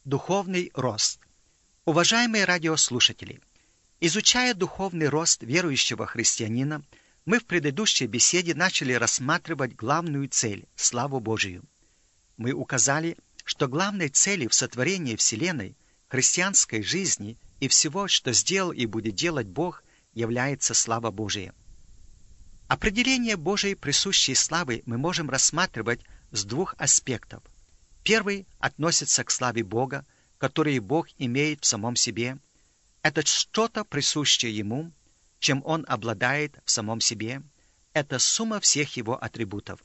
Духовный рост. Уважаемые радиослушатели, изучая духовный рост верующего христианина, мы в предыдущей беседе начали рассматривать главную цель – славу Божию. Мы указали, что главной целью в сотворении Вселенной, христианской жизни и всего, что сделал и будет делать Бог, является слава Божия. Определение Божией присущей славы мы можем рассматривать с двух аспектов. Первый относится к славе Бога, которую Бог имеет в самом себе. Это что-то присущее Ему, чем Он обладает в самом себе. Это сумма всех Его атрибутов.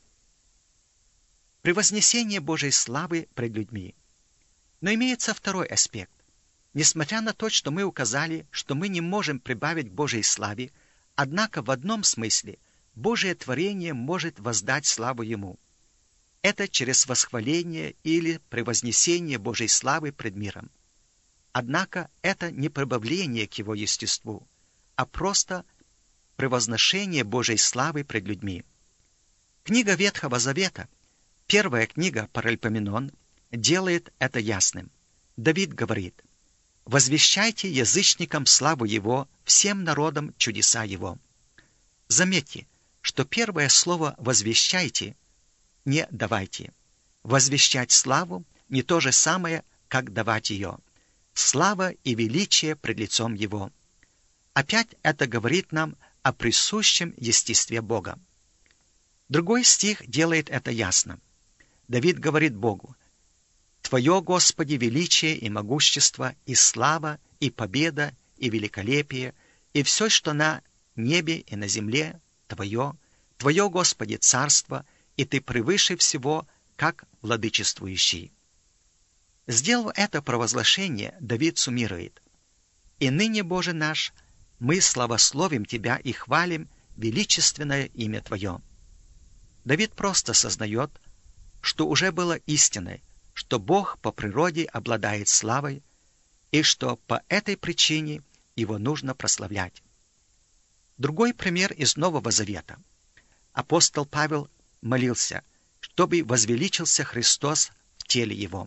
Превознесение Божьей славы пред людьми. Но имеется второй аспект. Несмотря на то, что мы указали, что мы не можем прибавить к Божьей славе, однако в одном смысле Божие творение может воздать славу Ему. Это через восхваление или превознесение Божьей славы пред миром. Однако это не прибавление к Его естеству, а просто превозношение Божьей славы пред людьми. Книга Ветхого Завета, первая книга Паральпоменон, делает это ясным. Давид говорит: «Возвещайте язычникам славу Его, всем народам чудеса Его». Заметьте, что первое слово «возвещайте» не «давайте». Возвещать славу не то же самое, как давать ее. Слава и величие пред лицом Его. Опять это говорит нам о присущем естестве Бога. Другой стих делает это ясно. Давид говорит Богу: «Твое, Господи, величие и могущество, и слава, и победа, и великолепие, и все, что на небе и на земле, Твое, Твое, Господи, царство, и Ты превыше всего, как владычествующий». Сделав это провозглашение, Давид суммирует: «И ныне, Боже наш, мы славословим Тебя и хвалим величественное имя Твое». Давид просто сознает, что уже было истиной, что Бог по природе обладает славой, и что по этой причине Его нужно прославлять. Другой пример из Нового Завета. Апостол Павел молился, чтобы возвеличился Христос в теле Его.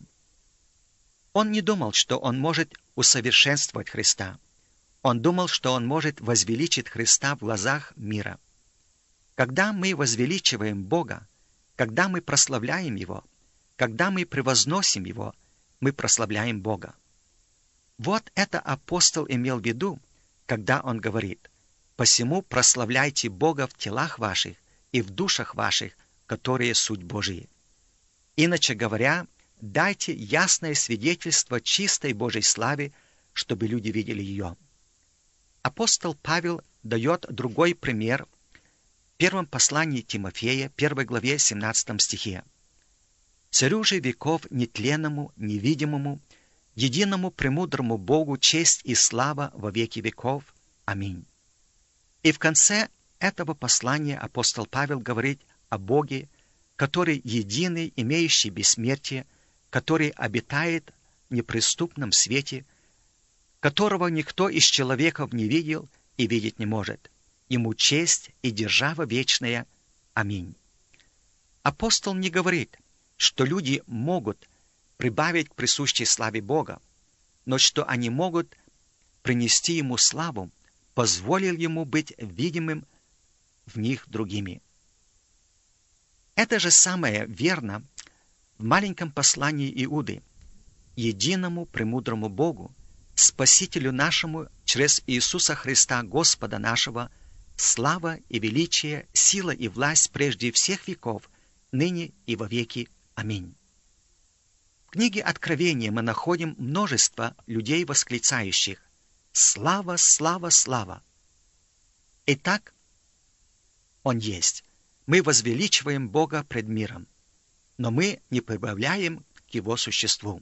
Он не думал, что он может усовершенствовать Христа. Он думал, что он может возвеличить Христа в глазах мира. Когда мы возвеличиваем Бога, когда мы прославляем Его, когда мы превозносим Его, мы прославляем Бога. Вот это апостол имел в виду, когда он говорит: «Посему прославляйте Бога в телах ваших и в душах ваших, которые суть Божии». Иначе говоря, дайте ясное свидетельство чистой Божьей славе, чтобы люди видели ее. Апостол Павел дает другой пример в первом послании Тимофея, 1 главе 17 стихе. «Царю же веков нетленному, невидимому, единому премудрому Богу честь и слава во веки веков. Аминь». И в конце этого послания апостол Павел говорит о Боге, который единый, имеющий бессмертие, который обитает в неприступном свете, которого никто из человеков не видел и видеть не может. Ему честь и держава вечная. Аминь. Апостол не говорит, что люди могут прибавить к присущей славе Бога, но что они могут принести Ему славу, позволил Ему быть видимым в них другими. Это же самое верно в маленьком послании Иуды: «Единому премудрому Богу, Спасителю нашему, через Иисуса Христа Господа нашего, слава и величие, сила и власть прежде всех веков, ныне и во веки. Аминь». В книге Откровения мы находим множество людей, восклицающих: «Слава, слава, слава!» Итак, Он есть. Мы возвеличиваем Бога пред миром, но мы не прибавляем к Его существу.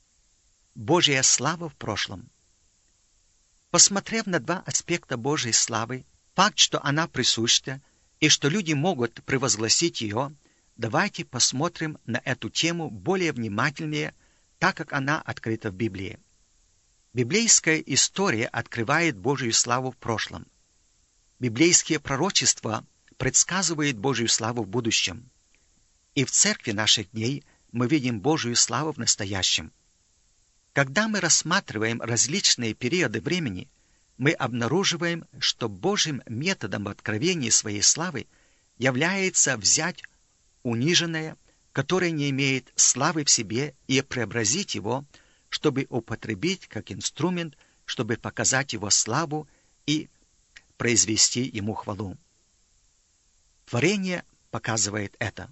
Божья слава в прошлом. Посмотрев на два аспекта Божьей славы, факт, что она присуща, и что люди могут превозгласить ее, давайте посмотрим на эту тему более внимательнее, так как она открыта в Библии. Библейская история открывает Божью славу в прошлом. Библейские пророчества предсказывают Божью славу в будущем. И в церкви наших дней мы видим Божью славу в настоящем. Когда мы рассматриваем различные периоды времени, мы обнаруживаем, что Божьим методом откровения своей славы является взять униженное, которое не имеет славы в себе, и преобразить его, чтобы употребить как инструмент, чтобы показать его славу и произвести ему хвалу. Творение показывает это.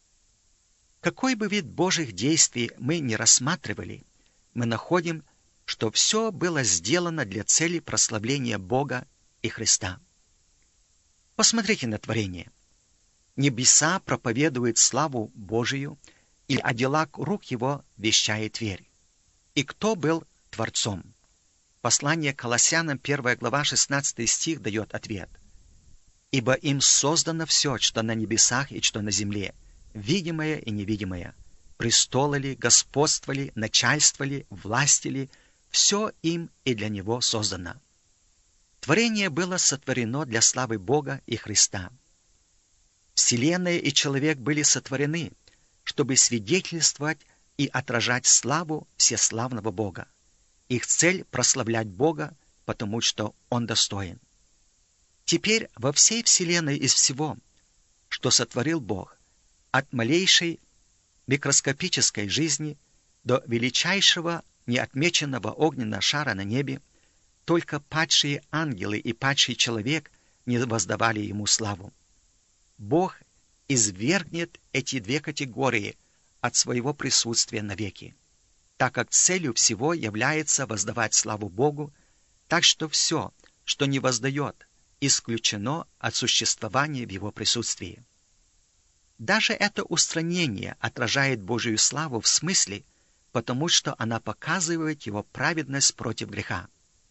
Какой бы вид Божьих действий мы ни рассматривали, мы находим, что все было сделано для цели прославления Бога и Христа. Посмотрите на творение. Небеса проповедуют славу Божию, и о делах рук его вещает Тверь. И кто был Творцом? Послание к Колоссянам, 1 глава, 16 стих дает ответ. «Ибо им создано все, что на небесах и что на земле, видимое и невидимое, престолы ли, господство ли, начальство ли, власти ли, все им и для него создано». Творение было сотворено для славы Бога и Христа. Вселенная и человек были сотворены, чтобы свидетельствовать и отражать славу всеславного Бога. Их цель — прославлять Бога, потому что Он достоин. Теперь во всей Вселенной из всего, что сотворил Бог, от малейшей микроскопической жизни до величайшего неотмеченного огненного шара на небе, только падшие ангелы и падший человек не воздавали Ему славу. Бог извергнет эти две категории от своего присутствия навеки, так как целью всего является воздавать славу Богу, так что все, что не воздает, исключено от существования в Его присутствии. Даже это устранение отражает Божию славу в смысле, потому что она показывает Его праведность против греха.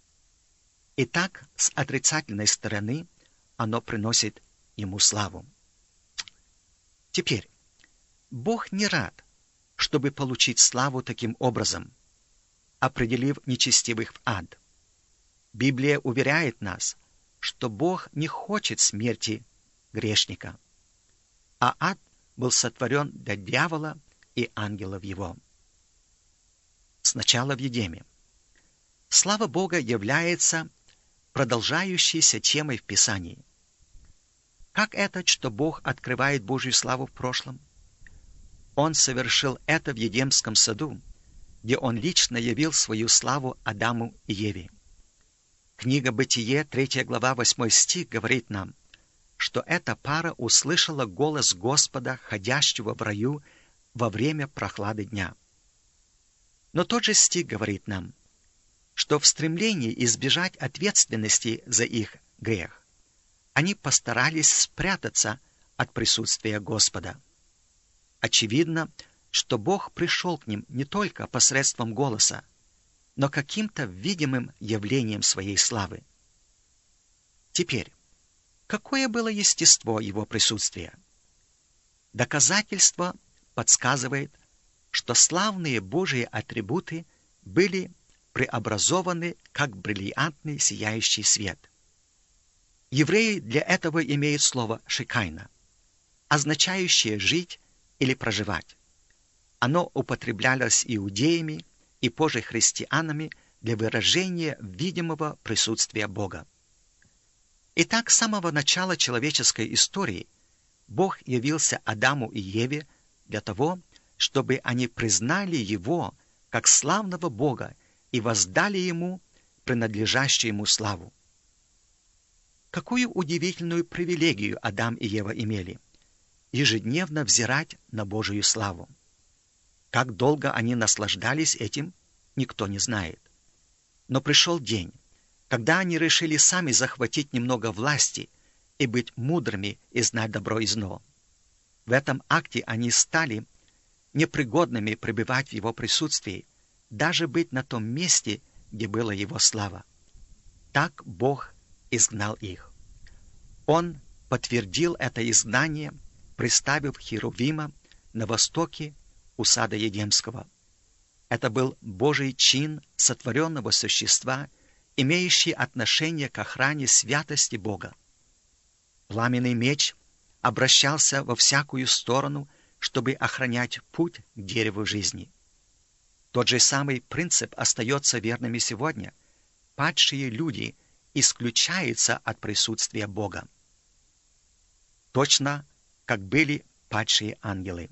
Итак, с отрицательной стороны оно приносит Ему славу. Теперь, Бог не рад, чтобы получить славу таким образом, определив нечестивых в ад. Библия уверяет нас, что Бог не хочет смерти грешника, а ад был сотворен для дьявола и ангелов его. Сначала в Едеме. Слава Бога является продолжающейся темой в Писании. Как это, что Бог открывает Божью славу в прошлом? Он совершил это в Едемском саду, где Он лично явил свою славу Адаму и Еве. Книга Бытие, 3 глава, 8 стих говорит нам, что эта пара услышала голос Господа, ходящего в раю во время прохлады дня. Но тот же стих говорит нам, что в стремлении избежать ответственности за их грех, они постарались спрятаться от присутствия Господа. Очевидно, что Бог пришел к ним не только посредством голоса, но каким-то видимым явлением своей славы. Теперь, какое было естество его присутствия? Доказательство подсказывает, что славные Божьи атрибуты были преобразованы как бриллиантный сияющий свет. Евреи для этого имеют слово «шекайна», означающее «жить» или «проживать». Оно употреблялось иудеями и позже христианами для выражения видимого присутствия Бога. Итак, с самого начала человеческой истории Бог явился Адаму и Еве для того, чтобы они признали Его как славного Бога и воздали Ему принадлежащую Ему славу. Какую удивительную привилегию Адам и Ева имели – ежедневно взирать на Божию славу. Как долго они наслаждались этим, никто не знает. Но пришел день, когда они решили сами захватить немного власти и быть мудрыми и знать добро и зло. В этом акте они стали непригодными пребывать в Его присутствии, даже быть на том месте, где была Его слава. Так Бог изгнал их. Он подтвердил это изгнание, приставив Херувима на востоке у сада Едемского. Это был Божий чин сотворенного существа, имеющий отношение к охране святости Бога. Пламенный меч обращался во всякую сторону, чтобы охранять путь к дереву жизни. Тот же самый принцип остается верным и сегодня. Падшие люди исключаются от присутствия Бога. Точно, как были падшие ангелы.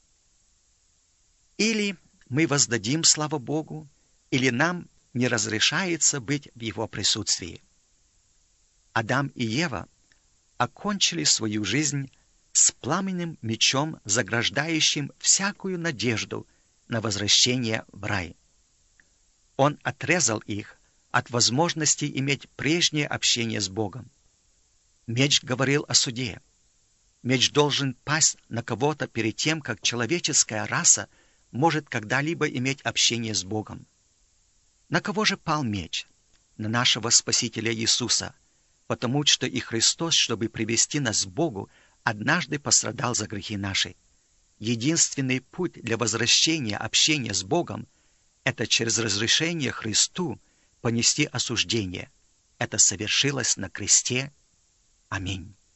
Или мы воздадим славу Богу, или нам не разрешается быть в Его присутствии. Адам и Ева окончили свою жизнь с пламенным мечом, заграждающим всякую надежду на возвращение в рай. Он отрезал их от возможности иметь прежнее общение с Богом. Меч говорил о суде. Меч должен пасть на кого-то перед тем, как человеческая раса может когда-либо иметь общение с Богом. На кого же пал меч? На нашего Спасителя Иисуса, потому что и Христос, чтобы привести нас к Богу, однажды пострадал за грехи наши. Единственный путь для возвращения общения с Богом – это через разрешение Христу понести осуждение. Это совершилось на кресте. Аминь.